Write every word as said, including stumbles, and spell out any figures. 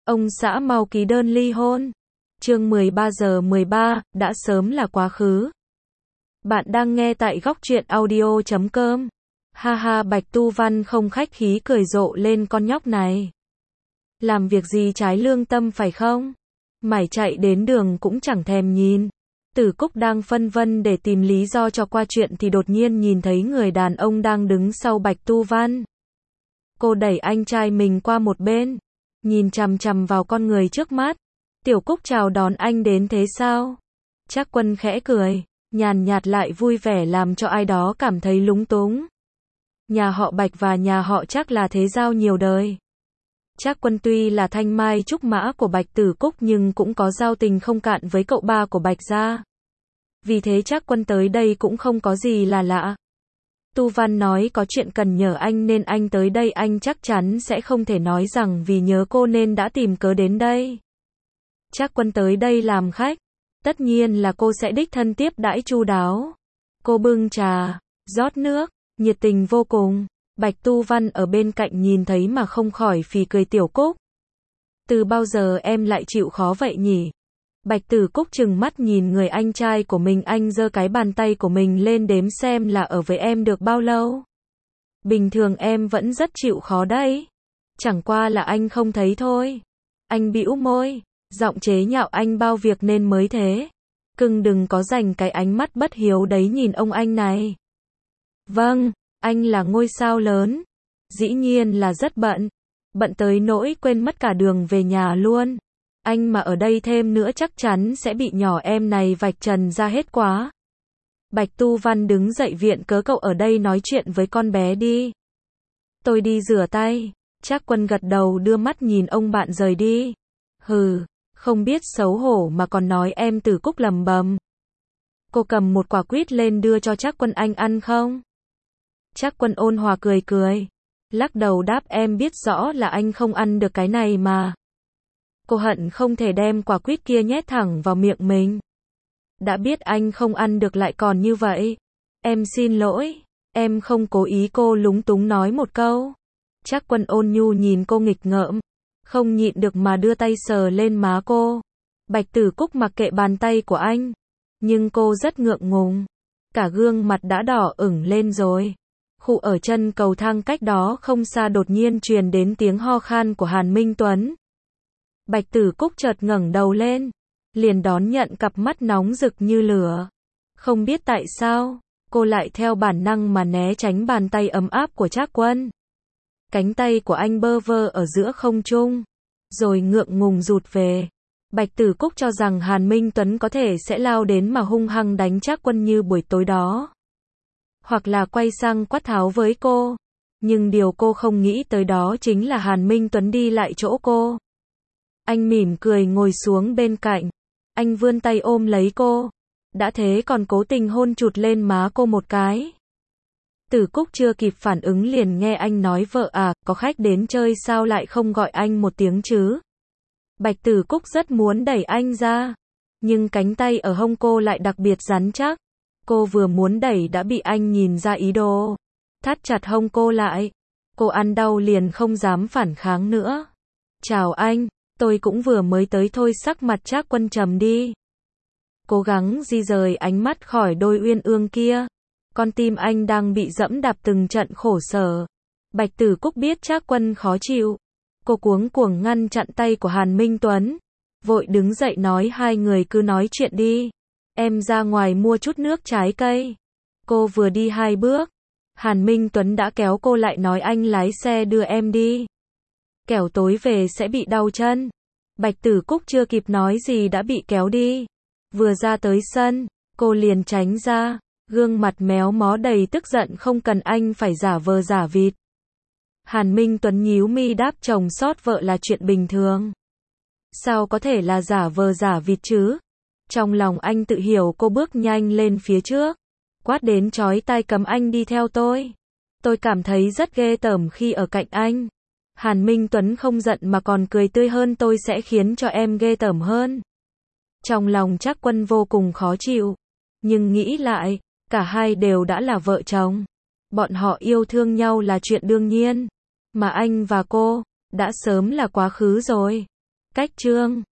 Ông xã mau ký đơn ly hôn. Chương mười ba giờ mười ba, đã sớm là quá khứ. Bạn đang nghe tại góc truyện audio chấm com. Ha ha, Bạch Tu Văn không khách khí cười rộ lên con nhóc này. Làm việc gì trái lương tâm phải không? Mải chạy đến đường cũng chẳng thèm nhìn. Tử Cúc đang phân vân để tìm lý do cho qua chuyện thì đột nhiên nhìn thấy người đàn ông đang đứng sau Bạch Tu Văn. Cô đẩy anh trai mình qua một bên, nhìn chằm chằm vào con người trước mắt. Tiểu Cúc chào đón anh đến thế sao? Trác Quân khẽ cười, nhàn nhạt lại vui vẻ làm cho ai đó cảm thấy lúng túng. Nhà họ Bạch và nhà họ Trác là thế giao nhiều đời. Trác Quân tuy là thanh mai trúc mã của Bạch Tử Cúc nhưng cũng có giao tình không cạn với cậu ba của Bạch gia. Vì thế Trác Quân tới đây cũng không có gì là lạ. Tu Văn nói có chuyện cần nhờ anh nên anh tới đây, anh chắc chắn sẽ không thể nói rằng vì nhớ cô nên đã tìm cớ đến đây. Trác Quân tới đây làm khách, tất nhiên là cô sẽ đích thân tiếp đãi chu đáo. Cô bưng trà, rót nước, nhiệt tình vô cùng. Bạch Tu Văn ở bên cạnh nhìn thấy mà không khỏi phì cười. Tiểu Cúc, từ bao giờ em lại chịu khó vậy nhỉ? Bạch Tử Cúc trừng mắt nhìn người anh trai của mình, anh giơ cái bàn tay của mình lên đếm xem là ở với em được bao lâu. Bình thường em vẫn rất chịu khó đấy. Chẳng qua là anh không thấy thôi. Anh bĩu môi, giọng chế nhạo anh bao việc nên mới thế. Cưng đừng có dành cái ánh mắt bất hiếu đấy nhìn ông anh này. Vâng, anh là ngôi sao lớn. Dĩ nhiên là rất bận. Bận tới nỗi quên mất cả đường về nhà luôn. Anh mà ở đây thêm nữa chắc chắn sẽ bị nhỏ em này vạch trần ra hết quá. Bạch Tu Văn đứng dậy, viện cớ cậu ở đây nói chuyện với con bé đi. Tôi đi rửa tay. Trác Quân gật đầu đưa mắt nhìn ông bạn rời đi. Hừ, không biết xấu hổ mà còn nói em. Tử Cúc lầm bầm. Cô cầm một quả quýt lên đưa cho Trác Quân, anh ăn không? Trác Quân ôn hòa cười cười, lắc đầu đáp em biết rõ là anh không ăn được cái này mà. Cô hận không thể đem quả quýt kia nhét thẳng vào miệng mình. Đã biết anh không ăn được lại còn như vậy. Em xin lỗi, em không cố ý. Cô lúng túng nói một câu. Trác Quân ôn nhu nhìn cô nghịch ngợm, không nhịn được mà đưa tay sờ lên má cô. Bạch Tử Cúc mặc kệ bàn tay của anh, nhưng cô rất ngượng ngùng, cả gương mặt đã đỏ ửng lên rồi. Khu ở chân cầu thang cách đó không xa đột nhiên truyền đến tiếng ho khan của Hàn Minh Tuấn. Bạch Tử Cúc chợt ngẩng đầu lên, liền đón nhận cặp mắt nóng rực như lửa. Không biết tại sao, cô lại theo bản năng mà né tránh bàn tay ấm áp của Trác Quân. Cánh tay của anh bơ vơ ở giữa không trung, rồi ngượng ngùng rụt về. Bạch Tử Cúc cho rằng Hàn Minh Tuấn có thể sẽ lao đến mà hung hăng đánh Trác Quân như buổi tối đó, hoặc là quay sang quát tháo với cô. Nhưng điều cô không nghĩ tới đó chính là Hàn Minh Tuấn đi lại chỗ cô. Anh mỉm cười ngồi xuống bên cạnh. Anh vươn tay ôm lấy cô. Đã thế còn cố tình hôn chụt lên má cô một cái. Tử Cúc chưa kịp phản ứng liền nghe anh nói, vợ à, có khách đến chơi sao lại không gọi anh một tiếng chứ? Bạch Tử Cúc rất muốn đẩy anh ra, nhưng cánh tay ở hông cô lại đặc biệt rắn chắc. Cô vừa muốn đẩy đã bị anh nhìn ra ý đồ, thắt chặt hông cô lại. Cô ăn đau liền không dám phản kháng nữa. Chào anh, tôi cũng vừa mới tới thôi. Sắc mặt Trác Quân trầm đi, cố gắng di rời ánh mắt khỏi đôi uyên ương kia. Con tim anh đang bị dẫm đạp từng trận khổ sở. Bạch Tử Cúc biết Trác Quân khó chịu, cô cuống cuồng ngăn chặn tay của Hàn Minh Tuấn, vội đứng dậy nói hai người cứ nói chuyện đi. Em ra ngoài mua chút nước trái cây. Cô vừa đi hai bước, Hàn Minh Tuấn đã kéo cô lại nói anh lái xe đưa em đi. Kẻo tối về sẽ bị đau chân. Bạch Tử Cúc chưa kịp nói gì đã bị kéo đi. Vừa ra tới sân, cô liền tránh ra, gương mặt méo mó đầy tức giận, không cần anh phải giả vờ giả vịt. Hàn Minh Tuấn nhíu mi đáp chồng sót vợ là chuyện bình thường. Sao có thể là giả vờ giả vịt chứ? Trong lòng anh tự hiểu. Cô bước nhanh lên phía trước, quát đến chói tai, cấm anh đi theo tôi. Tôi cảm thấy rất ghê tởm khi ở cạnh anh. Hàn Minh Tuấn không giận mà còn cười tươi hơn, tôi sẽ khiến cho em ghê tởm hơn. Trong lòng Trác Quân vô cùng khó chịu, nhưng nghĩ lại, cả hai đều đã là vợ chồng. Bọn họ yêu thương nhau là chuyện đương nhiên, mà anh và cô đã sớm là quá khứ rồi. Cách chương